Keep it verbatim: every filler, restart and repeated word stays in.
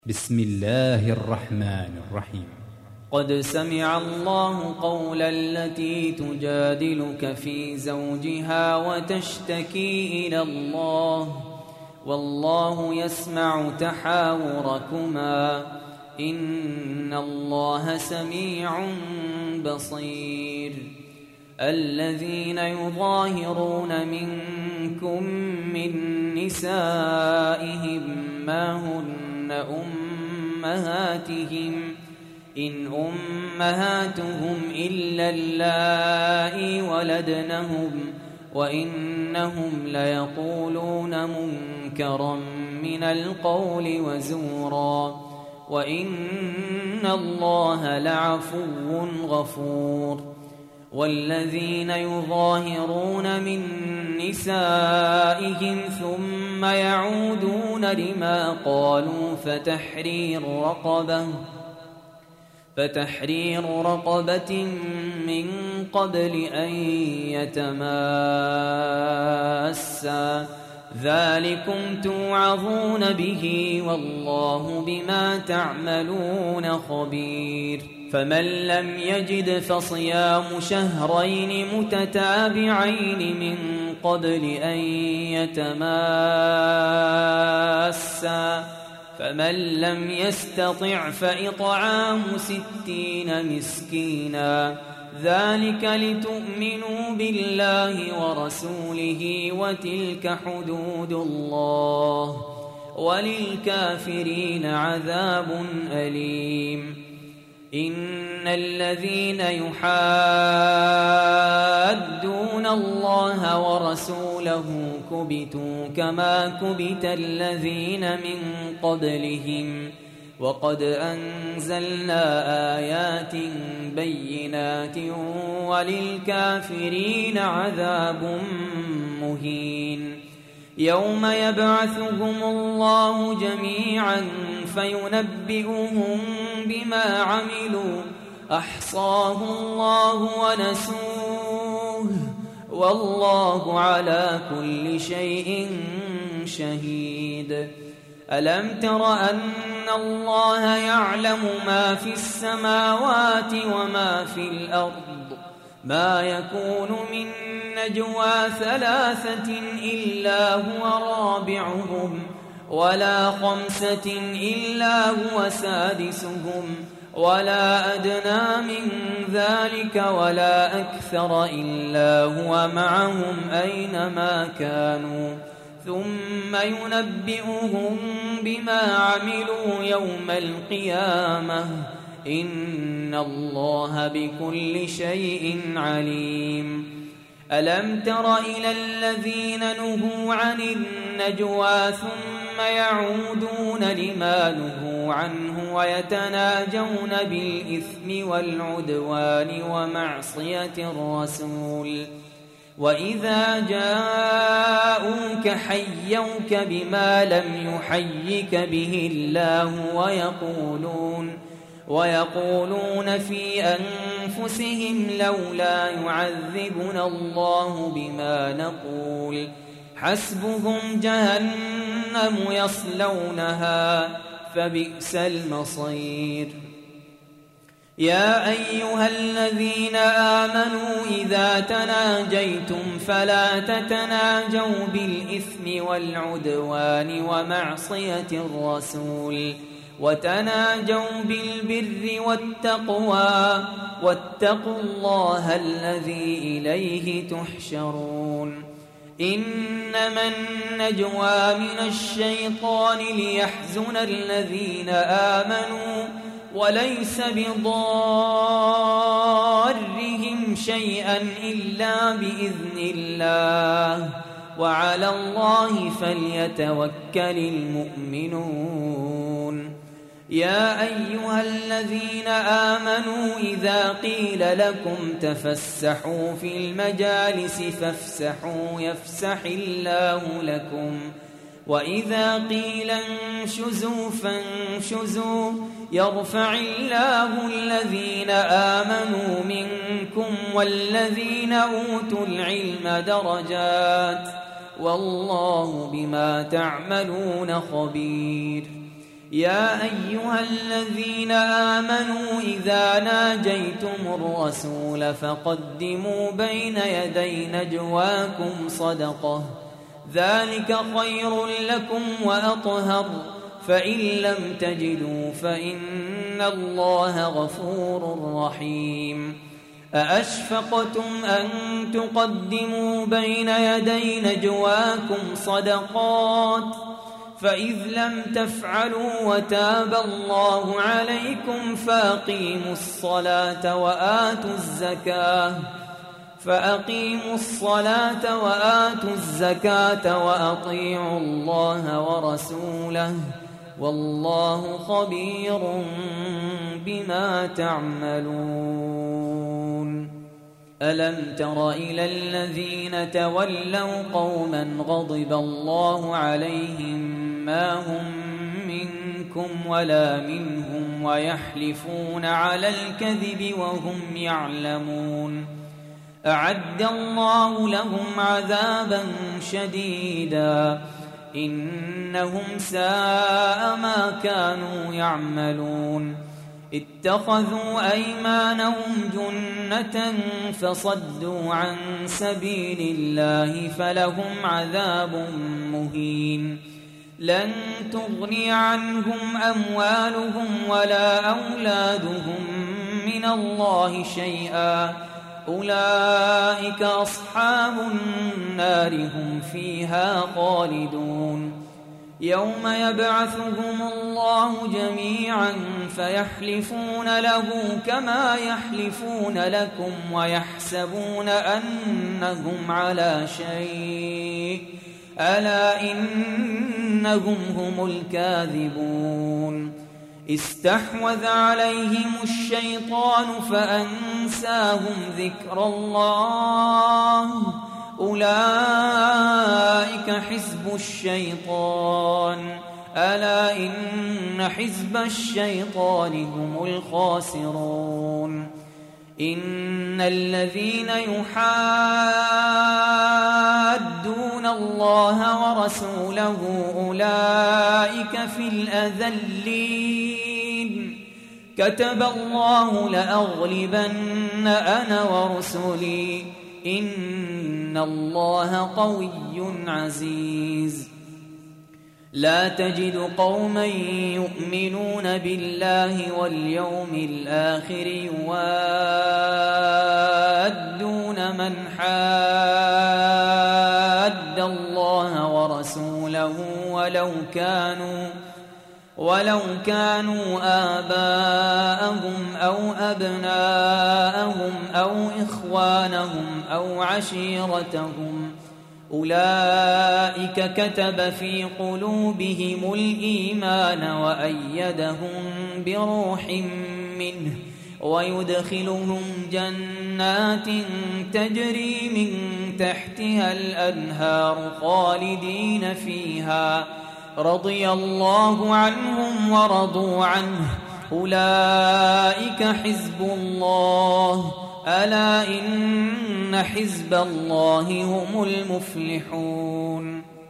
بسم الله الرحمن الرحيم. قد سمع الله قول التي تجادلك في زوجها وتشتكي إلى الله والله يسمع تحاوركما إن الله سميع بصير. الذين يظاهرون منكم من نسائهم ما هن أمهاتهم إن أمهاتهم إلا اللائي ولدنهم وإنهم ليقولون منكرا من القول وزورا وإن الله لعفو غفور. والذين يظاهرون من نسائهم ثم يعودون لما قالوا فتحرير رقبة فتحرير رقبة من قبل أن يتماسا ذلكم توعظون به والله بما تعملون خبير. فمن لم يجد فصيام شهرين متتابعين من قبل أن يتماسا فمن لم يستطع فإطعام ستين مسكينا ذلك لتؤمنوا بالله ورسوله وتلك حدود الله وللكافرين عذاب أليم. إن الذين يحادون الله ورسوله كبتوا كما كبت الذين من قبلهم وقد أنزلنا آيات بينات وللكافرين عذاب مهين. يوم يبعثهم الله جميعا فينبئهم بما عملوا أحصاه الله ونسوه والله على كل شيء شهيد. ألم تر أن الله يعلم ما في السماوات وما في الأرض ما يكون من نجوى ثلاثة إلا هو رابعهم ولا خمسة إلا هو سادسهم ولا أدنى من ذلك ولا أكثر إلا هو معهم أينما كانوا ثم ينبئهم بما عملوا يوم القيامة إن الله بكل شيء عليم. ألم تر إلى الذين نهوا عن النجوى ثم يعودون لما نهوا عنه ويتناجون بالإثم والعدوان ومعصية الرسول وإذا جاءوك حيوك بما لم يحيك به الله ويقولون ويقولون في أنفسهم لولا يعذبنا الله بما نقول حسبهم جهنم يصلونها فبئس المصير. يا أيها الذين آمنوا إذا تناجيتم فلا تتناجوا بالإثم والعدوان ومعصية الرسول وتناجوا بالبر والتقوى واتقوا الله الذي إليه تحشرون. إنما النجوى من الشيطان ليحزن الذين آمنوا وليس بضارهم شيئا إلا بإذن الله وعلى الله فليتوكل المؤمنون. يا أيها الذين آمنوا إذا قيل لكم تفسحوا في المجالس فافسحوا يفسح الله لكم وإذا قيل انشزوا فانشزوا يرفع الله الذين آمنوا منكم والذين أوتوا العلم درجات والله بما تعملون خبير. يا أيها الذين آمنوا إذا ناجيتم الرسول فقدموا بين يدي نجواكم صدقة ذلك خير لكم وأطهر فإن لم تجدوا فإن الله غفور رحيم أأشفقتم أن تقدموا بين يدي نجواكم صدقات فإذ لم تفعلوا وتاب الله عليكم فأقيموا الصلاة وآتوا الزكاة فأقيموا الصلاة وآتوا الزكاة وأطيعوا الله ورسوله والله خبير بما تعملون ألم تر إلى الذين تولوا قوما غضب الله عليهم ما هم منكم ولا منهم ويحلفون على الكذب وهم يعلمون أعد الله لهم عذابا شديدا إنهم ساء ما كانوا يعملون اتخذوا أيمانهم جنة فصدوا عن سبيل الله فلهم عذاب مهين لن تغني عنهم أموالهم ولا أولادهم من الله شيئا أولئك أصحاب النار هم فيها خالدون يوم يبعثهم الله جميعا فيحلفون له كما يحلفون لكم ويحسبون أنهم على شيء ألا إنهم هم الكاذبون استحوذ عليهم الشيطان فأنساهم ذكر الله أولئك حزب الشيطان ألا إن حزب الشيطان هم الخاسرون إن الذين يحادون الله ورسوله أولئك في الأذلين كتب الله لأغلبن أنا ورسلي إن الله قوي عزيز لا تجد قوما يؤمنون بالله واليوم الآخر يوادون من حاد الله ورسوله ولو كانوا ولو كانوا آباءهم أو أبناءهم أو إخوانهم أو عشيرتهم أولئك كتب في قلوبهم الإيمان وأيدهم بروح منه ويدخلهم جنات تجري من تحتها الأنهار خالدين فيها رضي الله عنهم ورضوا عنه أولئك حزب الله ألا إن حزب الله هم المفلحون